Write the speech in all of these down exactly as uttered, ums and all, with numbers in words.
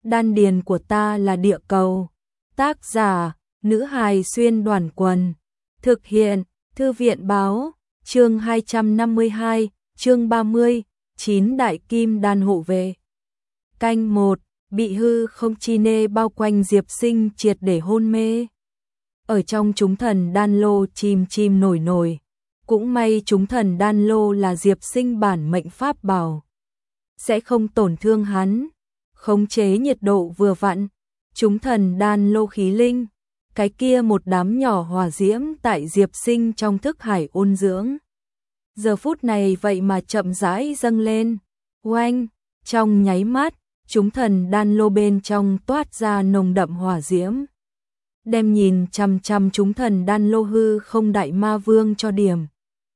Đan điền của ta là địa cầu. Tác giả, nữ hài xuyên đoàn quần. Thực hiện, thư viện báo, chương hai trăm năm mươi hai, chương ba mươi, chín đại kim đan hộ vệ. Canh một, bị hư không chi nê bao quanh Diệp Sinh triệt để hôn mê. Ở trong chúng thần đan lô chìm chìm nổi nổi. Cũng may chúng thần đan lô là Diệp Sinh bản mệnh pháp bảo. Sẽ không tổn thương hắn. Khống chế nhiệt độ vừa vặn. Chúng thần đan lô khí linh. Cái kia một đám nhỏ hỏa diễm tại Diệp Sinh trong thức hải ôn dưỡng. Giờ phút này vậy mà chậm rãi dâng lên. Oanh, trong nháy mắt, chúng thần đan lô bên trong toát ra nồng đậm hỏa diễm. Đem nhìn chằm chằm chúng thần đan lô hư không đại ma vương cho điểm.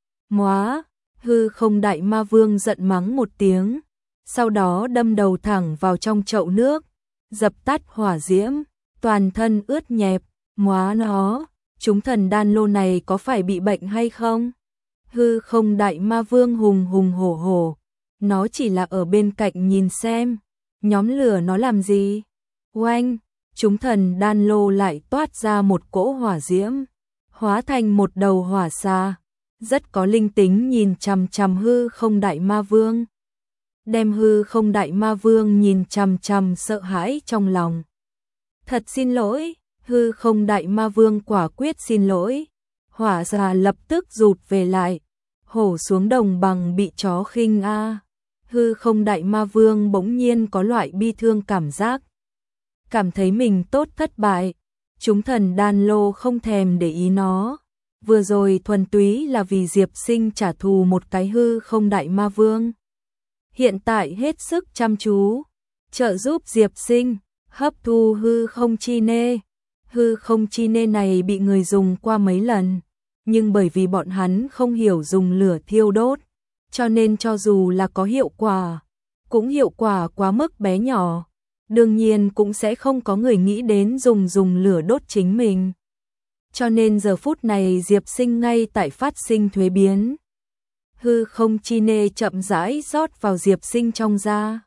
Móa, hư không đại ma vương giận mắng một tiếng. Sau đó đâm đầu thẳng vào trong chậu nước. Dập tắt hỏa diễm, toàn thân ướt nhẹp. Móa nó, chúng thần đan lô này có phải bị bệnh hay không? Hư không đại ma vương hùng hùng hổ hổ. Nó chỉ là ở bên cạnh nhìn xem. Nhóm lửa nó làm gì? Oanh, chúng thần đan lô lại toát ra một cỗ hỏa diễm. Hóa thành một đầu hỏa xà. Rất có linh tính nhìn chằm chằm hư không đại ma vương. Đem hư không đại ma vương nhìn chằm chằm sợ hãi trong lòng. Thật xin lỗi, hư không đại ma vương quả quyết xin lỗi. Hỏa xà lập tức rụt về lại. Hổ xuống đồng bằng bị chó khinh a. Hư không đại ma vương bỗng nhiên có loại bi thương cảm giác. Cảm thấy mình tốt thất bại. Chúng thần đan lô không thèm để ý nó. Vừa rồi thuần túy là vì Diệp Sinh trả thù một cái hư không đại ma vương. Hiện tại hết sức chăm chú. Trợ giúp Diệp Sinh, hấp thu hư không chi nê. Hư không chi nê này bị người dùng qua mấy lần. Nhưng bởi vì bọn hắn không hiểu dùng lửa thiêu đốt. Cho nên cho dù là có hiệu quả, cũng hiệu quả quá mức bé nhỏ. Đương nhiên cũng sẽ không có người nghĩ đến dùng dùng lửa đốt chính mình. Cho nên giờ phút này Diệp Sinh ngay tại phát sinh thuế biến. Hư không chi nê chậm rãi rót vào Diệp Sinh trong da.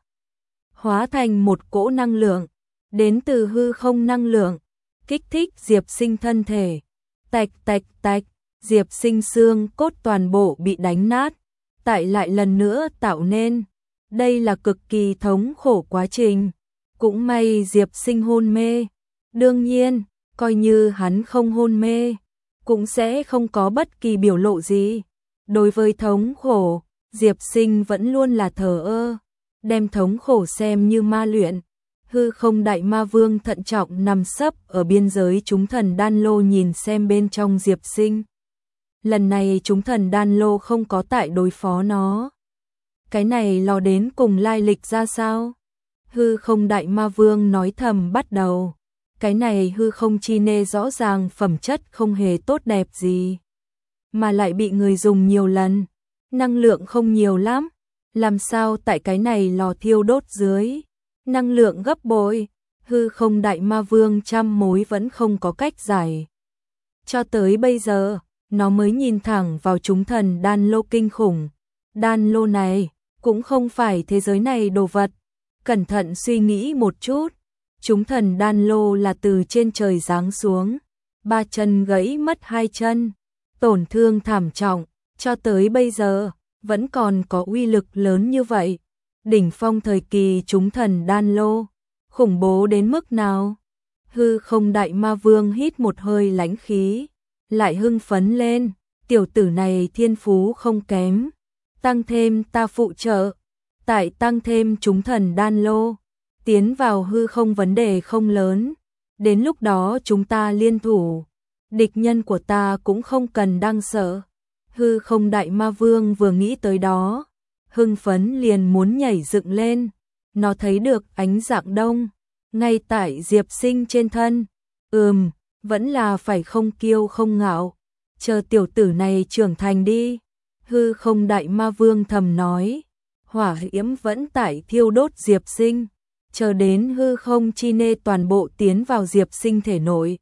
Hóa thành một cỗ năng lượng, đến từ hư không năng lượng, kích thích Diệp Sinh thân thể. Tạch tạch tạch, Diệp Sinh xương cốt toàn bộ bị đánh nát. Tại lại lần nữa tạo nên. Đây là cực kỳ thống khổ quá trình. Cũng may Diệp Sinh hôn mê. Đương nhiên, coi như hắn không hôn mê, cũng sẽ không có bất kỳ biểu lộ gì. Đối với thống khổ, Diệp Sinh vẫn luôn là thờ ơ, đem thống khổ xem như ma luyện. Hư không đại ma vương thận trọng nằm sấp ở biên giới chúng thần đan lô nhìn xem bên trong Diệp Sinh. Lần này chúng thần đan lô không có tại đối phó nó. Cái này lò đến cùng lai lịch ra sao? Hư không đại ma vương nói thầm bắt đầu. Cái này hư không chi nê rõ ràng phẩm chất không hề tốt đẹp gì. Mà lại bị người dùng nhiều lần. Năng lượng không nhiều lắm. Làm sao tại cái này lò thiêu đốt dưới. Năng lượng gấp bội. Hư không đại ma vương trăm mối vẫn không có cách giải. Cho tới bây giờ, nó mới nhìn thẳng vào chúng thần đan lô kinh khủng. Đan lô này, cũng không phải thế giới này đồ vật. Cẩn thận suy nghĩ một chút. Chúng thần đan lô là từ trên trời giáng xuống. Ba chân gãy mất hai chân. Tổn thương thảm trọng. Cho tới bây giờ, vẫn còn có uy lực lớn như vậy. Đỉnh phong thời kỳ chúng thần đan lô. Khủng bố đến mức nào? Hư không đại ma vương hít một hơi lãnh khí. Lại hưng phấn lên. Tiểu tử này thiên phú không kém. Tăng thêm ta phụ trợ. Tại tăng thêm chúng thần đan lô. Tiến vào hư không vấn đề không lớn. Đến lúc đó chúng ta liên thủ. Địch nhân của ta cũng không cần đang sợ. Hư không đại ma vương vừa nghĩ tới đó. Hưng phấn liền muốn nhảy dựng lên. Nó thấy được ánh dạng đông. Ngay tại Diệp Sinh trên thân. Ừm, vẫn là phải không kiêu không ngạo. Chờ tiểu tử này trưởng thành đi. Hư không đại ma vương thầm nói. Hỏa yếm vẫn tại thiêu đốt Diệp Sinh. Chờ đến hư không chi nê toàn bộ tiến vào Diệp Sinh thể nội.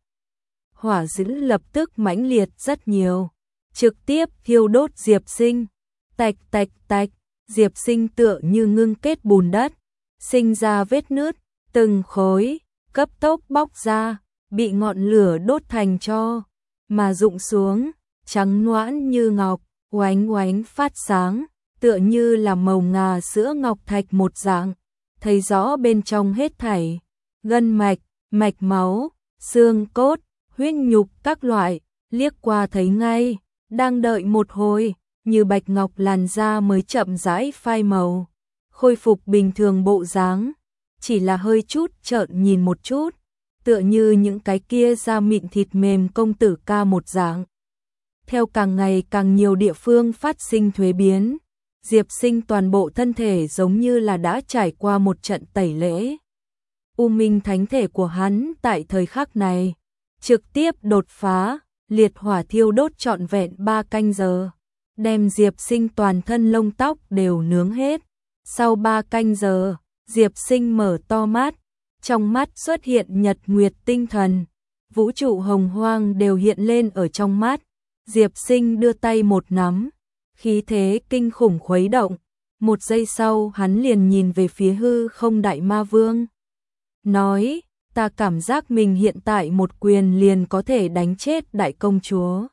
Hỏa diễm lập tức mãnh liệt rất nhiều. Trực tiếp thiêu đốt Diệp Sinh. Tạch tạch tạch, Diệp Sinh tựa như ngưng kết bùn đất. Sinh ra vết nứt. từng khối, cấp tốc bóc ra, bị ngọn lửa đốt thành tro, mà rụng xuống, trắng noãn như ngọc, oánh oánh phát sáng, tựa như là màu ngà sữa ngọc thạch một dạng, thấy rõ bên trong hết thảy, gân mạch, mạch máu, xương cốt, huyết nhục các loại, liếc qua thấy ngay, đang đợi một hồi, như bạch ngọc làn da mới chậm rãi phai màu, khôi phục bình thường bộ dáng, chỉ là hơi chút trợn nhìn một chút, tựa như những cái kia da mịn thịt mềm công tử ca một dạng. Theo càng ngày càng nhiều địa phương phát sinh thuế biến, Diệp Sinh toàn bộ thân thể giống như là đã trải qua một trận tẩy lễ. U minh thánh thể của hắn tại thời khắc này, trực tiếp đột phá, liệt hỏa thiêu đốt trọn vẹn ba canh giờ, đem Diệp Sinh toàn thân lông tóc đều nướng hết. Sau ba canh giờ, Diệp Sinh mở to mắt, trong mắt xuất hiện nhật nguyệt tinh thần, vũ trụ hồng hoang đều hiện lên ở trong mắt. Diệp Sinh đưa tay một nắm, khí thế kinh khủng khuấy động, một giây sau hắn liền nhìn về phía hư không đại ma vương. Nói, ta cảm giác mình hiện tại một quyền liền có thể đánh chết đại công chúa.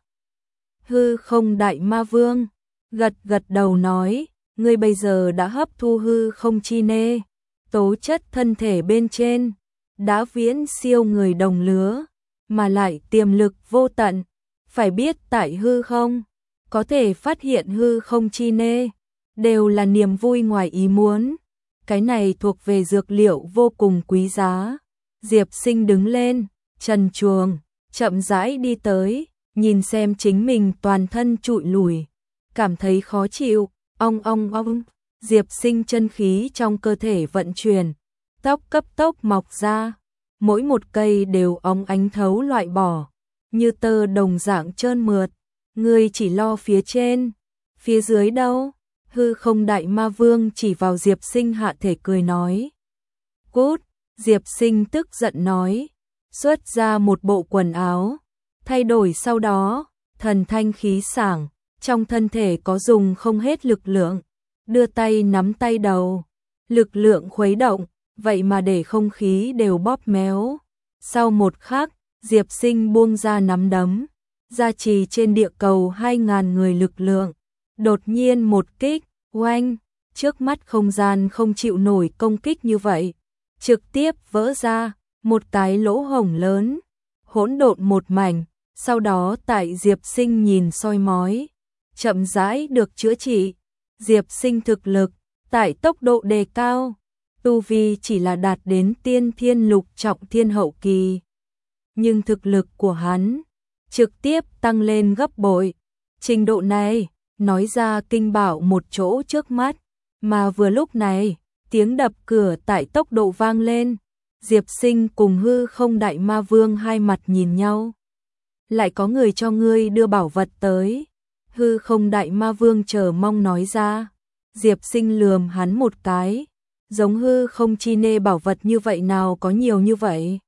Hư không đại ma vương, gật gật đầu nói, ngươi bây giờ đã hấp thu hư không chi nê, tố chất thân thể bên trên, đã viễn siêu người đồng lứa, mà lại tiềm lực vô tận, phải biết tại hư không, có thể phát hiện hư không chi nê, đều là niềm vui ngoài ý muốn, cái này thuộc về dược liệu vô cùng quý giá. Diệp Sinh đứng lên, trần truồng, chậm rãi đi tới, nhìn xem chính mình toàn thân trụi lùi, cảm thấy khó chịu, ong ong ong, Diệp Sinh chân khí trong cơ thể vận chuyển, tóc cấp tốc mọc ra, mỗi một cây đều óng ánh thấu loại bỏ, như tơ đồng dạng trơn mượt, ngươi chỉ lo phía trên, phía dưới đâu? Hư không đại ma vương chỉ vào Diệp Sinh hạ thể cười nói. Cút, Diệp Sinh tức giận nói, xuất ra một bộ quần áo, thay đổi sau đó, thần thanh khí sảng, trong thân thể có dùng không hết lực lượng, đưa tay nắm tay đầu, lực lượng khuấy động, vậy mà để không khí đều bóp méo. Sau một khắc, Diệp Sinh buông ra nắm đấm, gia trì trên địa cầu hai ngàn người lực lượng, đột nhiên một kích, oanh, trước mắt không gian không chịu nổi công kích như vậy, trực tiếp vỡ ra, một cái lỗ hổng lớn, hỗn độn một mảnh, sau đó tại Diệp Sinh nhìn soi mói, chậm rãi được chữa trị. Diệp Sinh thực lực, tại tốc độ đề cao, tu vi chỉ là đạt đến tiên thiên lục trọng thiên hậu kỳ. Nhưng thực lực của hắn, trực tiếp tăng lên gấp bội. Trình độ này, nói ra kinh bảo một chỗ trước mắt, mà vừa lúc này, tiếng đập cửa tại tốc độ vang lên. Diệp Sinh cùng hư không đại ma vương hai mặt nhìn nhau. Lại có người cho ngươi đưa bảo vật tới. Hư không đại ma vương chờ mong nói ra. Diệp Sinh lườm hắn một cái, giống hư không chi nê bảo vật như vậy nào có nhiều như vậy.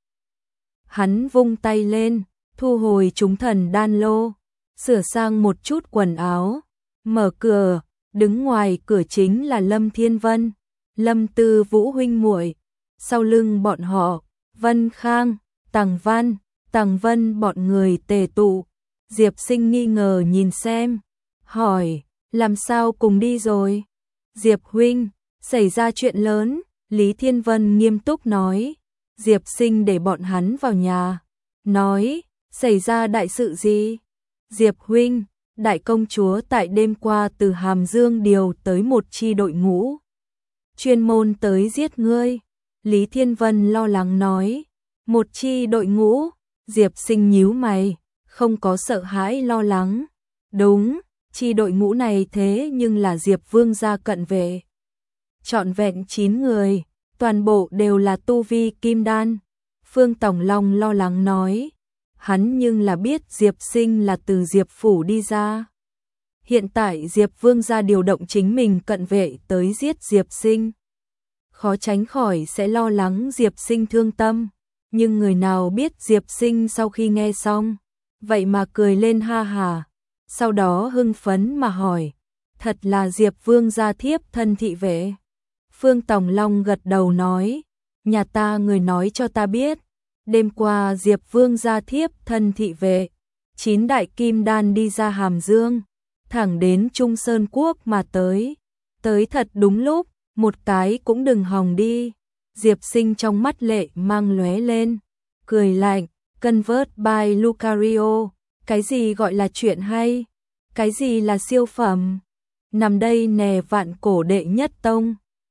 Hắn vung tay lên, thu hồi chúng thần đan lô, sửa sang một chút quần áo, mở cửa, đứng ngoài cửa chính là Lâm Thiên Vân, Lâm Tư Vũ huynh muội, sau lưng bọn họ, Vân Khang, Tằng Văn, Tằng Vân bọn người tề tụ. Diệp Sinh nghi ngờ nhìn xem, hỏi, làm sao cùng đi rồi? Diệp huynh, xảy ra chuyện lớn, Lý Thiên Vân nghiêm túc nói. Diệp Sinh để bọn hắn vào nhà, nói, xảy ra đại sự gì? Diệp huynh, đại công chúa tại đêm qua từ Hàm Dương điều tới một chi đội ngũ, chuyên môn tới giết ngươi. Lý Thiên Vân lo lắng nói, một chi đội ngũ. Diệp Sinh nhíu mày, không có sợ hãi lo lắng. Đúng, chi đội ngũ này thế nhưng là Diệp Vương gia cận vệ. Trọn vẹn chín người, toàn bộ đều là tu vi kim đan. Phương Tổng Long lo lắng nói, hắn nhưng là biết Diệp Sinh là từ Diệp Phủ đi ra. Hiện tại Diệp Vương gia điều động chính mình cận vệ tới giết Diệp Sinh. Khó tránh khỏi sẽ lo lắng Diệp Sinh thương tâm. Nhưng người nào biết Diệp Sinh sau khi nghe xong, vậy mà cười lên ha hà, sau đó hưng phấn mà hỏi, thật là Diệp Vương gia thiếp thân thị vệ. Phương Tòng Long gật đầu nói, nhà ta người nói cho ta biết, đêm qua Diệp Vương gia thiếp thân thị vệ, chín đại kim đan đi ra Hàm Dương, thẳng đến Trung Sơn Quốc mà tới, tới thật đúng lúc, một cái cũng đừng hòng đi. Diệp Sinh trong mắt lệ mang lóe lên, cười lạnh, Convert by Lucario, cái gì gọi là chuyện hay, cái gì là siêu phẩm, nằm đây nè vạn cổ đệ nhất tông,